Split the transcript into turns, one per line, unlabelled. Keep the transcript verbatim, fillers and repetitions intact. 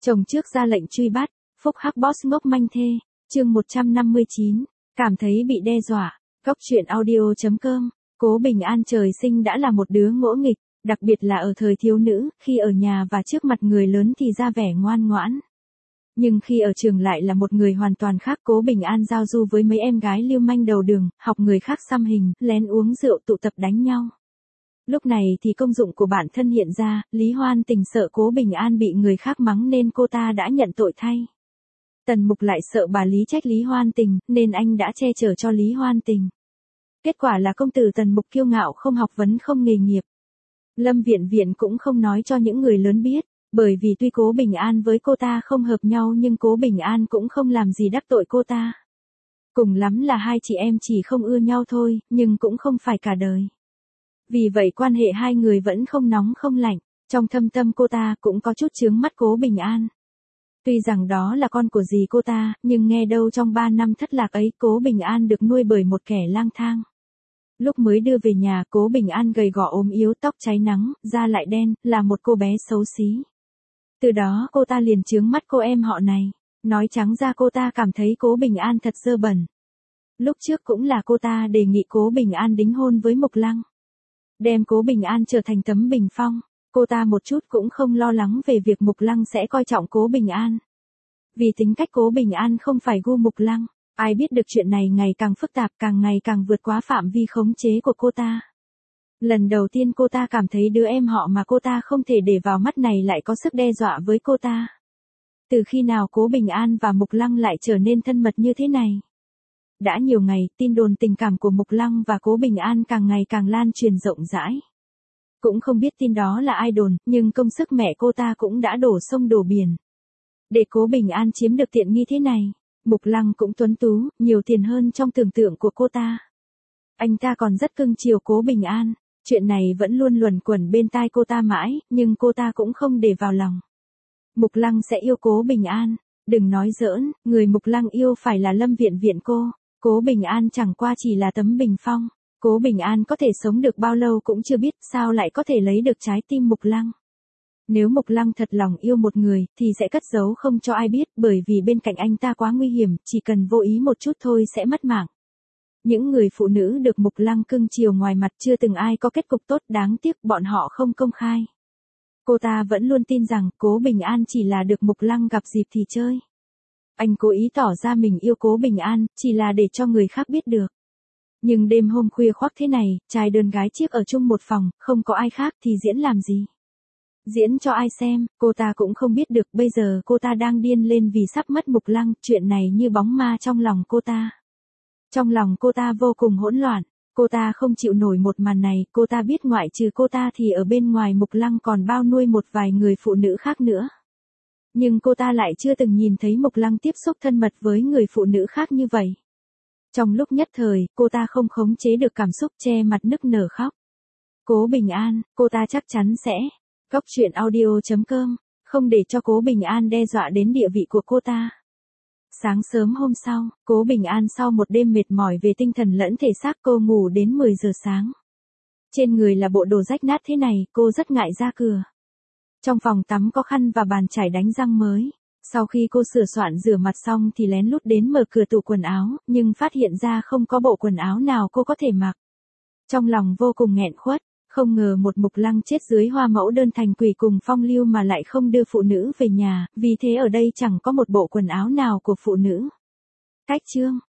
Chồng trước ra lệnh truy bắt, phúc hắc boss ngốc manh thê, chương một trăm năm mươi chín, cảm thấy bị đe dọa, góc truyện audio chấm com, Cố Bình An trời sinh đã là một đứa ngỗ nghịch, đặc biệt là ở thời thiếu nữ, khi ở nhà và trước mặt người lớn thì ra vẻ ngoan ngoãn. Nhưng khi ở trường lại là một người hoàn toàn khác. Cố Bình An giao du với mấy em gái lưu manh đầu đường, học người khác xăm hình, lén uống rượu tụ tập đánh nhau. Lúc này thì công dụng của bản thân hiện ra, Lý Hoan Tình sợ Cố Bình An bị người khác mắng nên cô ta đã nhận tội thay. Tần Mục lại sợ bà Lý trách Lý Hoan Tình, nên anh đã che chở cho Lý Hoan Tình. Kết quả là công tử Tần Mục kiêu ngạo không học vấn không nghề nghiệp. Lâm Viện Viện cũng không nói cho những người lớn biết, bởi vì tuy Cố Bình An với cô ta không hợp nhau nhưng Cố Bình An cũng không làm gì đắc tội cô ta. Cùng lắm là hai chị em chỉ không ưa nhau thôi, nhưng cũng không phải cả đời. Vì vậy quan hệ hai người vẫn không nóng không lạnh, trong thâm tâm cô ta cũng có chút chướng mắt Cố Bình An. Tuy rằng đó là con của dì cô ta, nhưng nghe đâu trong ba năm thất lạc ấy Cố Bình An được nuôi bởi một kẻ lang thang. Lúc mới đưa về nhà Cố Bình An gầy gò ốm yếu, tóc cháy nắng, da lại đen, là một cô bé xấu xí. Từ đó cô ta liền chướng mắt cô em họ này, nói trắng ra cô ta cảm thấy Cố Bình An thật dơ bẩn. Lúc trước cũng là cô ta đề nghị Cố Bình An đính hôn với Mục Lăng. Đem Cố Bình An trở thành tấm bình phong, cô ta một chút cũng không lo lắng về việc Mục Lăng sẽ coi trọng Cố Bình An. Vì tính cách Cố Bình An không phải gu Mục Lăng, ai biết được chuyện này ngày càng phức tạp, càng ngày càng vượt quá phạm vi khống chế của cô ta. Lần đầu tiên cô ta cảm thấy đứa em họ mà cô ta không thể để vào mắt này lại có sức đe dọa với cô ta. Từ khi nào Cố Bình An và Mục Lăng lại trở nên thân mật như thế này? Đã nhiều ngày, tin đồn tình cảm của Mục Lăng và Cố Bình An càng ngày càng lan truyền rộng rãi. Cũng không biết tin đó là ai đồn, nhưng công sức mẹ cô ta cũng đã đổ sông đổ biển. Để Cố Bình An chiếm được tiện nghi thế này, Mục Lăng cũng tuấn tú, nhiều tiền hơn trong tưởng tượng của cô ta. Anh ta còn rất cưng chiều Cố Bình An, chuyện này vẫn luôn luẩn quẩn bên tai cô ta mãi, nhưng cô ta cũng không để vào lòng. Mục Lăng sẽ yêu Cố Bình An, đừng nói giỡn, người Mục Lăng yêu phải là Lâm Viện Viện cô. Cố Bình An chẳng qua chỉ là tấm bình phong, Cố Bình An có thể sống được bao lâu cũng chưa biết, sao lại có thể lấy được trái tim Mục Lăng. Nếu Mục Lăng thật lòng yêu một người, thì sẽ cất giấu không cho ai biết, bởi vì bên cạnh anh ta quá nguy hiểm, chỉ cần vô ý một chút thôi sẽ mất mạng. Những người phụ nữ được Mục Lăng cưng chiều ngoài mặt chưa từng ai có kết cục tốt, đáng tiếc bọn họ không công khai. Cô ta vẫn luôn tin rằng Cố Bình An chỉ là được Mục Lăng gặp dịp thì chơi. Anh cố ý tỏ ra mình yêu Cố Bình An, chỉ là để cho người khác biết được. Nhưng đêm hôm khuya khoắt thế này, trai đơn gái chiếc ở chung một phòng, không có ai khác thì diễn làm gì? Diễn cho ai xem, cô ta cũng không biết được. Bây giờ cô ta đang điên lên vì sắp mất Mục Lăng, chuyện này như bóng ma trong lòng cô ta. Trong lòng cô ta vô cùng hỗn loạn, cô ta không chịu nổi một màn này, cô ta biết ngoại trừ cô ta thì ở bên ngoài Mục Lăng còn bao nuôi một vài người phụ nữ khác nữa. Nhưng cô ta lại chưa từng nhìn thấy Mục Lăng tiếp xúc thân mật với người phụ nữ khác như vậy. Trong lúc nhất thời, cô ta không khống chế được cảm xúc, che mặt nức nở khóc. Cố Bình An, cô ta chắc chắn sẽ. Góc truyện audio chấm com, không để cho Cố Bình An đe dọa đến địa vị của cô ta. Sáng sớm hôm sau, Cố Bình An sau một đêm mệt mỏi về tinh thần lẫn thể xác, cô ngủ đến mười giờ sáng. Trên người là bộ đồ rách nát thế này, cô rất ngại ra cửa. Trong phòng tắm có khăn và bàn chải đánh răng mới. Sau khi cô sửa soạn rửa mặt xong thì lén lút đến mở cửa tủ quần áo, nhưng phát hiện ra không có bộ quần áo nào cô có thể mặc. Trong lòng vô cùng nghẹn khuất, không ngờ một Mục Lăng chết dưới hoa mẫu đơn thành quỷ cùng phong lưu mà lại không đưa phụ nữ về nhà, vì thế ở đây chẳng có một bộ quần áo nào của phụ nữ. Cách chương